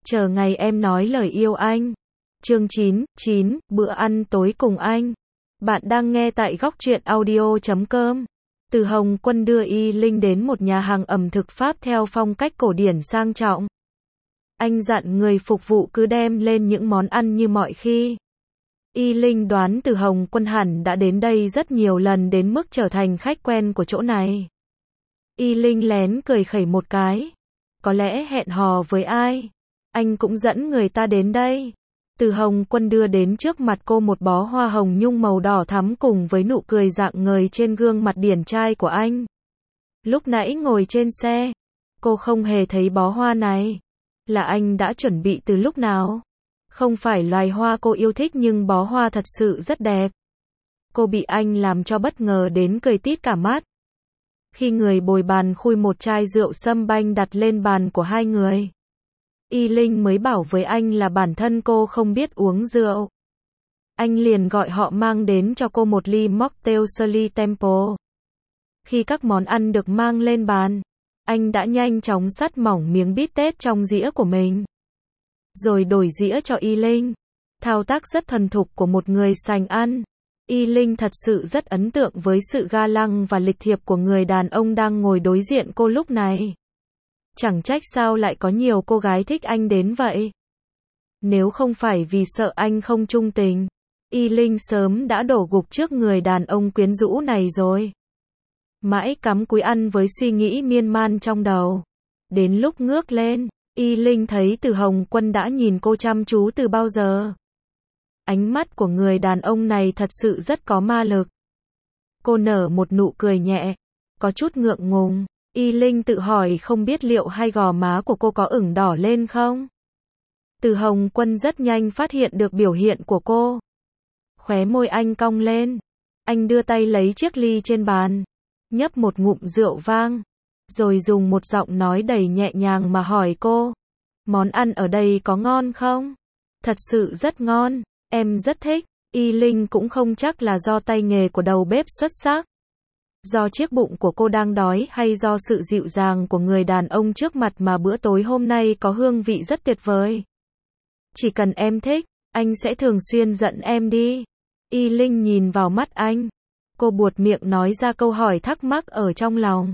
Chờ ngày em nói lời yêu anh. Chương 9, bữa ăn tối cùng anh. Bạn đang nghe tại góc truyện audio.com. Từ Hồng Quân đưa Y Linh đến một nhà hàng ẩm thực Pháp theo phong cách cổ điển sang trọng. Anh dặn người phục vụ cứ đem lên những món ăn như mọi khi. Y Linh đoán Từ Hồng Quân hẳn đã đến đây rất nhiều lần đến mức trở thành khách quen của chỗ này. Y Linh lén cười khẩy một cái. Có lẽ hẹn hò với ai? Anh cũng dẫn người ta đến đây. Từ Hồng Quân đưa đến trước mặt cô một bó hoa hồng nhung màu đỏ thắm cùng với nụ cười rạng ngời trên gương mặt điển trai của anh. Lúc nãy ngồi trên xe, cô không hề thấy bó hoa này. Là anh đã chuẩn bị từ lúc nào? Không phải loài hoa cô yêu thích nhưng bó hoa thật sự rất đẹp. Cô bị anh làm cho bất ngờ đến cười tít cả mắt. Khi người bồi bàn khui một chai rượu sâm banh đặt lên bàn của hai người, Y Linh mới bảo với anh là bản thân cô không biết uống rượu. Anh liền gọi họ mang đến cho cô một ly mocktail Shirley Temple. Khi các món ăn được mang lên bàn, anh đã nhanh chóng cắt mỏng miếng bít tết trong dĩa của mình, rồi đổi dĩa cho Y Linh. Thao tác rất thuần thục của một người sành ăn. Y Linh thật sự rất ấn tượng với sự ga lăng và lịch thiệp của người đàn ông đang ngồi đối diện cô lúc này. Chẳng trách sao lại có nhiều cô gái thích anh đến vậy. Nếu không phải vì sợ anh không trung tình, Y Linh sớm đã đổ gục trước người đàn ông quyến rũ này rồi. Mãi cắm cúi ăn với suy nghĩ miên man trong đầu. Đến lúc ngước lên, Y Linh thấy Từ Hồng Quân đã nhìn cô chăm chú từ bao giờ. Ánh mắt của người đàn ông này thật sự rất có ma lực. Cô nở một nụ cười nhẹ, có chút ngượng ngùng. Y Linh tự hỏi không biết liệu hai gò má của cô có ửng đỏ lên không? Từ Hồng Quân rất nhanh phát hiện được biểu hiện của cô. Khóe môi anh cong lên. Anh đưa tay lấy chiếc ly trên bàn, nhấp một ngụm rượu vang, rồi dùng một giọng nói đầy nhẹ nhàng mà hỏi cô. Món ăn ở đây có ngon không? Thật sự rất ngon, em rất thích. Y Linh cũng không chắc là do tay nghề của đầu bếp xuất sắc, do chiếc bụng của cô đang đói hay do sự dịu dàng của người đàn ông trước mặt mà bữa tối hôm nay có hương vị rất tuyệt vời. Chỉ cần em thích, anh sẽ thường xuyên dẫn em đi. Y Linh nhìn vào mắt anh. Cô buột miệng nói ra câu hỏi thắc mắc ở trong lòng.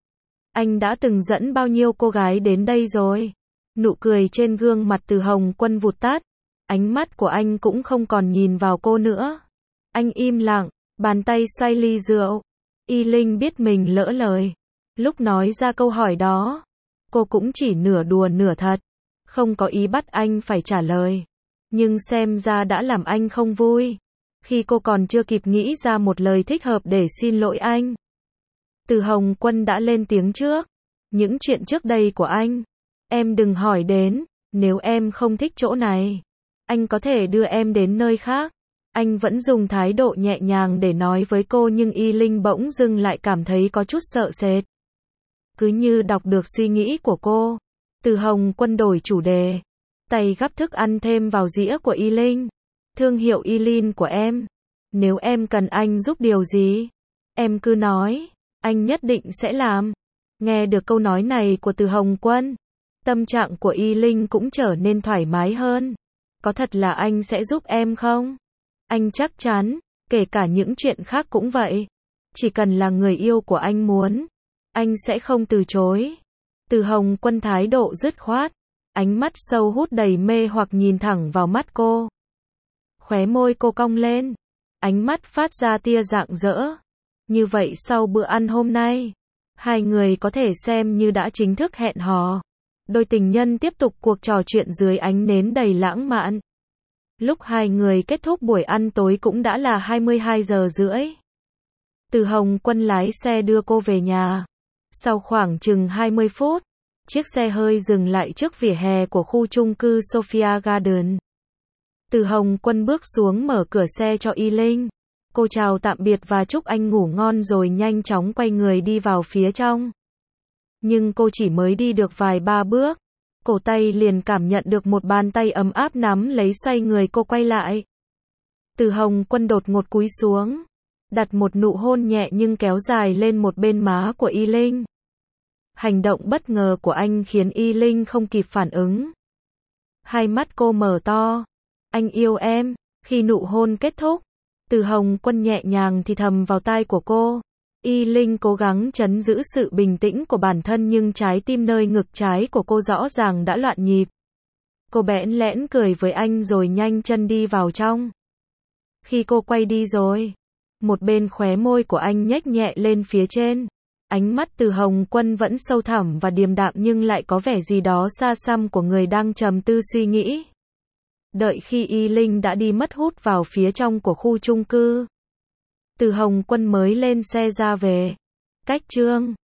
Anh đã từng dẫn bao nhiêu cô gái đến đây rồi? Nụ cười trên gương mặt Từ Hồng Quân vụt tắt. Ánh mắt của anh cũng không còn nhìn vào cô nữa. Anh im lặng, bàn tay xoay ly rượu. Y Linh biết mình lỡ lời. Lúc nói ra câu hỏi đó, cô cũng chỉ nửa đùa nửa thật, không có ý bắt anh phải trả lời. Nhưng xem ra đã làm anh không vui. Khi cô còn chưa kịp nghĩ ra một lời thích hợp để xin lỗi anh, Từ Hồng Quân đã lên tiếng trước. Những chuyện trước đây của anh, em đừng hỏi đến. Nếu em không thích chỗ này, anh có thể đưa em đến nơi khác. Anh vẫn dùng thái độ nhẹ nhàng để nói với cô nhưng Y Linh bỗng dưng lại cảm thấy có chút sợ sệt. Cứ như đọc được suy nghĩ của cô, Từ Hồng Quân đổi chủ đề. Tay gắp thức ăn thêm vào dĩa của Y Linh. Thương hiệu Y Linh của em. Nếu em cần anh giúp điều gì, em cứ nói, anh nhất định sẽ làm. Nghe được câu nói này của Từ Hồng Quân, tâm trạng của Y Linh cũng trở nên thoải mái hơn. Có thật là anh sẽ giúp em không? Anh chắc chắn, kể cả những chuyện khác cũng vậy. Chỉ cần là người yêu của anh muốn, anh sẽ không từ chối. Từ Hồng Quân thái độ dứt khoát, ánh mắt sâu hút đầy mê hoặc nhìn thẳng vào mắt cô. Khóe môi cô cong lên, ánh mắt phát ra tia rạng rỡ. Như vậy sau bữa ăn hôm nay, hai người có thể xem như đã chính thức hẹn hò. Đôi tình nhân tiếp tục cuộc trò chuyện dưới ánh nến đầy lãng mạn. Lúc hai người kết thúc buổi ăn tối cũng đã là 22 giờ rưỡi. Từ Hồng Quân lái xe đưa cô về nhà. Sau khoảng chừng 20 phút, chiếc xe hơi dừng lại trước vỉa hè của khu chung cư Sophia Garden. Từ Hồng Quân bước xuống mở cửa xe cho Y Linh. Cô chào tạm biệt và chúc anh ngủ ngon rồi nhanh chóng quay người đi vào phía trong. Nhưng cô chỉ mới đi được vài ba bước, cổ tay liền cảm nhận được một bàn tay ấm áp nắm lấy xoay người cô quay lại. Từ Hồng Quân đột ngột cúi xuống, đặt một nụ hôn nhẹ nhưng kéo dài lên một bên má của Y Linh. Hành động bất ngờ của anh khiến Y Linh không kịp phản ứng. Hai mắt cô mở to. Anh yêu em. Khi nụ hôn kết thúc, Từ Hồng Quân nhẹ nhàng thì thầm vào tai của cô. Y Linh cố gắng trấn giữ sự bình tĩnh của bản thân nhưng trái tim nơi ngực trái của cô rõ ràng đã loạn nhịp. Cô bẽn lẽn cười với anh rồi nhanh chân đi vào trong. Khi cô quay đi rồi, một bên khóe môi của anh nhếch nhẹ lên phía trên. Ánh mắt Từ Hồng Quân vẫn sâu thẳm và điềm đạm nhưng lại có vẻ gì đó xa xăm của người đang trầm tư suy nghĩ. Đợi khi Y Linh đã đi mất hút vào phía trong của khu chung cư, Từ Hồng Quân mới lên xe ra về. Cách chương